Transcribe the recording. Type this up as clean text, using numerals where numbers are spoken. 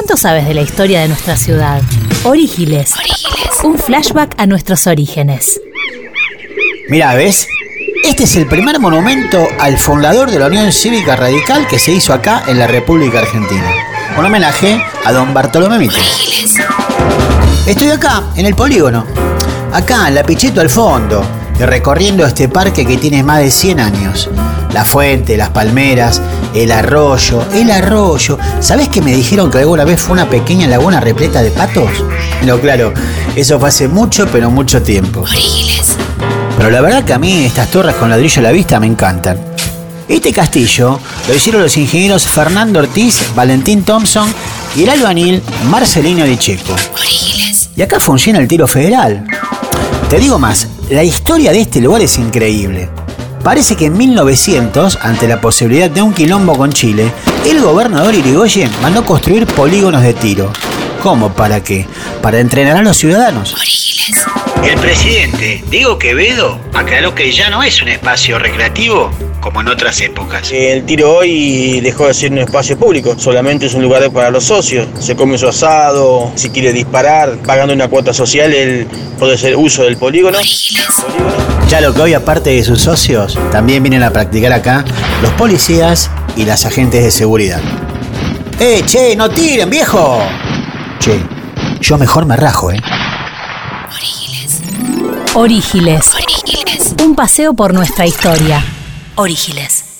¿Cuánto sabes de la historia de nuestra ciudad? Orígiles. Un flashback a nuestros orígenes. Mirá, ¿ves? Este es el primer monumento al fundador de la Unión Cívica Radical que se hizo acá en la República Argentina. Un homenaje a don Bartolomé Mitre. Estoy acá, en el polígono. Acá, en la Pichetto al fondo. Y recorriendo este parque que tiene más de 100 años. La fuente, las palmeras, el arroyo. ¿Sabés que me dijeron que alguna vez fue una pequeña laguna repleta de patos? No, claro, eso fue hace mucho, pero mucho tiempo. Pero la verdad que a mí estas torres con ladrillo a la vista me encantan. Este castillo lo hicieron los ingenieros Fernando Ortiz, Valentín Thompson y el albañil Marcelino Di Checo. Y acá funciona el tiro federal. Te digo más, la historia de este lugar es increíble. Parece que en 1900, ante la posibilidad de un quilombo con Chile, el gobernador Irigoyen mandó construir polígonos de tiro. ¿Cómo? ¿Para qué? Para entrenar a los ciudadanos. El presidente, Diego Quevedo, aclaró que ya no es un espacio recreativo como en otras épocas. El tiro hoy dejó de ser un espacio público, solamente es un lugar para los socios. Se come su asado, si quiere disparar, pagando una cuota social, él puede hacer uso del polígono. Ya lo que hoy, aparte de sus socios, también vienen a practicar acá los policías y las agentes de seguridad. ¡Che, no tiren, viejo! Che, yo mejor me rajo, Orígiles. Un paseo por nuestra historia. Orígiles.